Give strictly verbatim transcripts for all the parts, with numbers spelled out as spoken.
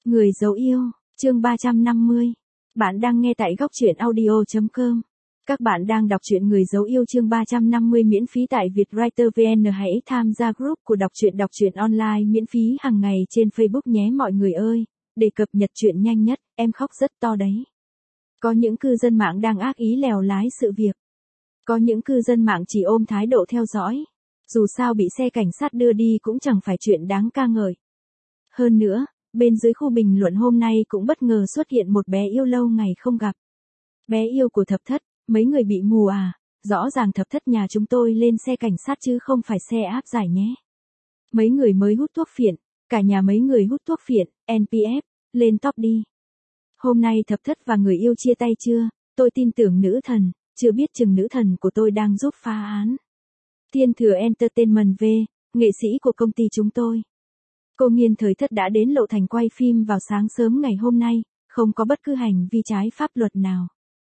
Người dấu yêu, chương ba trăm năm mươi. Bạn đang nghe tại góc truyện audio chấm com. Các bạn đang đọc truyện Người dấu yêu chương ba trăm năm mươi miễn phí tại Vietwriter vê en. Hãy tham gia group của đọc truyện đọc truyện online miễn phí hàng ngày trên Facebook nhé mọi người ơi, để cập nhật truyện nhanh nhất, em khóc rất to đấy. Có những cư dân mạng đang ác ý lèo lái sự việc. Có những cư dân mạng chỉ ôm thái độ theo dõi. Dù sao bị xe cảnh sát đưa đi cũng chẳng phải chuyện đáng ca ngợi. Hơn nữa, bên dưới khu bình luận hôm nay cũng bất ngờ xuất hiện một bé yêu lâu ngày không gặp. Bé yêu của Thập Thất, mấy người bị mù à, rõ ràng Thập Thất nhà chúng tôi lên xe cảnh sát chứ không phải xe áp giải nhé. Mấy người mới hút thuốc phiện, cả nhà mấy người hút thuốc phiện, en pê ép, lên top đi. Hôm nay Thập Thất và người yêu chia tay chưa, tôi tin tưởng nữ thần, chưa biết chừng nữ thần của tôi đang giúp phá án. Thiên Thừa Entertainment V, nghệ sĩ của công ty chúng tôi. Cô Nghiên Thời Thất đã đến Lộ Thành quay phim vào sáng sớm ngày hôm nay, không có bất cứ hành vi trái pháp luật nào.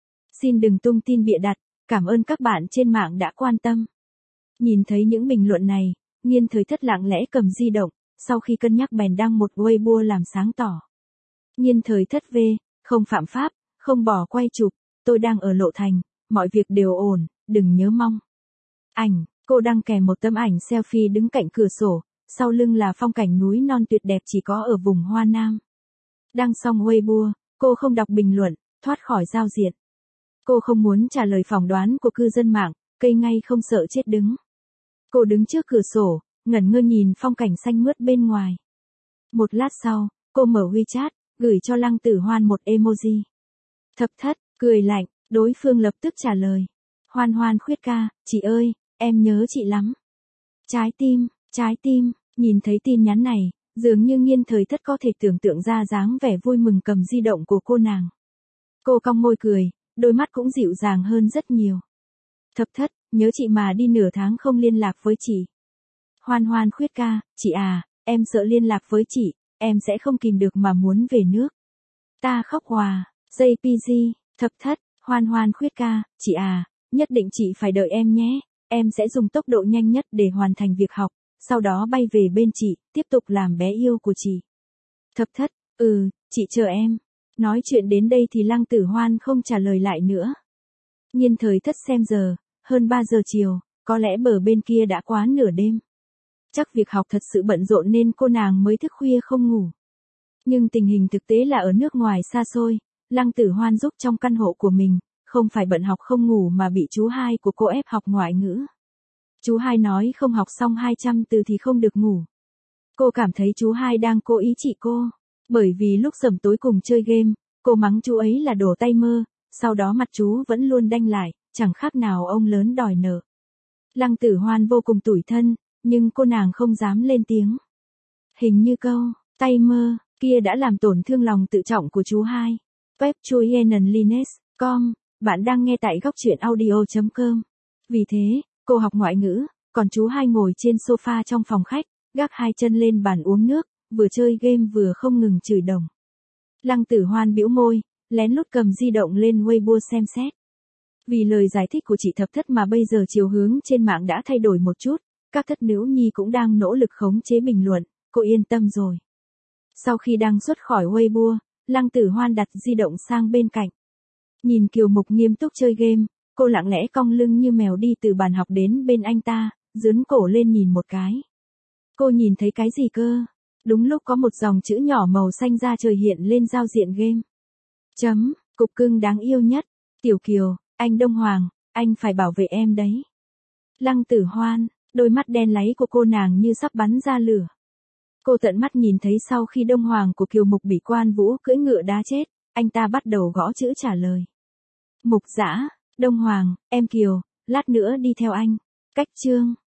Xin đừng tung tin bịa đặt, cảm ơn các bạn trên mạng đã quan tâm. Nhìn thấy những bình luận này, Nghiên Thời Thất lặng lẽ cầm di động, sau khi cân nhắc bèn đăng một Weibo làm sáng tỏ. Nghiên Thời Thất V, không phạm pháp, không bỏ quay chụp, tôi đang ở Lộ Thành, mọi việc đều ổn, đừng nhớ mong. Ảnh, cô đăng kèm một tấm ảnh selfie đứng cạnh cửa sổ. Sau lưng là phong cảnh núi non tuyệt đẹp chỉ có ở vùng Hoa Nam. Đăng xong Weibo, cô không đọc bình luận, thoát khỏi giao diện. Cô không muốn trả lời phỏng đoán của cư dân mạng, cây ngay không sợ chết đứng. Cô đứng trước cửa sổ, ngẩn ngơ nhìn phong cảnh xanh mướt bên ngoài. Một lát sau, cô mở WeChat, gửi cho Lăng Tử Hoan một emoji. Thập Thất, cười lạnh, đối phương lập tức trả lời. Hoan Hoan Khuyết ca, chị ơi, em nhớ chị lắm. Trái tim. Trái tim, nhìn thấy tin nhắn này, dường như Nghiên Thời Thất có thể tưởng tượng ra dáng vẻ vui mừng cầm di động của cô nàng. Cô cong môi cười, đôi mắt cũng dịu dàng hơn rất nhiều. Thập Thất, nhớ chị mà đi nửa tháng không liên lạc với chị. Hoan Hoan Khuyết ca, chị à, em sợ liên lạc với chị, em sẽ không kìm được mà muốn về nước. Ta khóc hòa, jê pê giê, Thập Thất, Hoan Hoan Khuyết ca, chị à, nhất định chị phải đợi em nhé, em sẽ dùng tốc độ nhanh nhất để hoàn thành việc học. Sau đó bay về bên chị, tiếp tục làm bé yêu của chị. Thập Thất, ừ, chị chờ em. Nói chuyện đến đây thì Lăng Tử Hoan không trả lời lại nữa. Nghiên Thời Thất xem giờ, hơn ba giờ chiều, có lẽ bờ bên kia đã quá nửa đêm. Chắc việc học thật sự bận rộn nên cô nàng mới thức khuya không ngủ. Nhưng tình hình thực tế là ở nước ngoài xa xôi, Lăng Tử Hoan giúp trong căn hộ của mình, không phải bận học không ngủ mà bị chú hai của cô ép học ngoại ngữ. Chú hai nói không học xong hai trăm từ thì không được ngủ. Cô cảm thấy chú hai đang cố ý trị cô. Bởi vì lúc sẩm tối cùng chơi game, cô mắng chú ấy là đồ tay mơ, sau đó mặt chú vẫn luôn đanh lại, chẳng khác nào ông lớn đòi nợ. Lăng Tử Hoan vô cùng tủi thân, nhưng cô nàng không dám lên tiếng. Hình như câu, tay mơ, kia đã làm tổn thương lòng tự trọng của chú hai. Web chuyenenlines chấm com, bạn đang nghe tại góc truyện audio chấm com. Vì thế, cô học ngoại ngữ, còn chú hai ngồi trên sofa trong phòng khách, gác hai chân lên bàn uống nước, vừa chơi game vừa không ngừng chửi đồng. Lăng Tử Hoan bĩu môi, lén lút cầm di động lên Weibo xem xét. Vì lời giải thích của chị Thập Thất mà bây giờ chiều hướng trên mạng đã thay đổi một chút, các thất nữ nhi cũng đang nỗ lực khống chế bình luận, cô yên tâm rồi. Sau khi đăng xuất khỏi Weibo, Lăng Tử Hoan đặt di động sang bên cạnh. Nhìn Kiều Mục nghiêm túc chơi game. Cô lặng lẽ cong lưng như mèo đi từ bàn học đến bên anh ta, dướn cổ lên nhìn một cái. Cô nhìn thấy cái gì cơ? Đúng lúc có một dòng chữ nhỏ màu xanh da trời hiện lên giao diện game. Chấm, cục cưng đáng yêu nhất. Tiểu Kiều, anh Đông Hoàng, anh phải bảo vệ em đấy. Lăng Tử Hoan, đôi mắt đen láy của cô nàng như sắp bắn ra lửa. Cô tận mắt nhìn thấy sau khi Đông Hoàng của Kiều Mục bị Quan Vũ cưỡi ngựa đá chết, anh ta bắt đầu gõ chữ trả lời. Mục Dã. Đông Hoàng, em Kiều, lát nữa đi theo anh. Cách chương.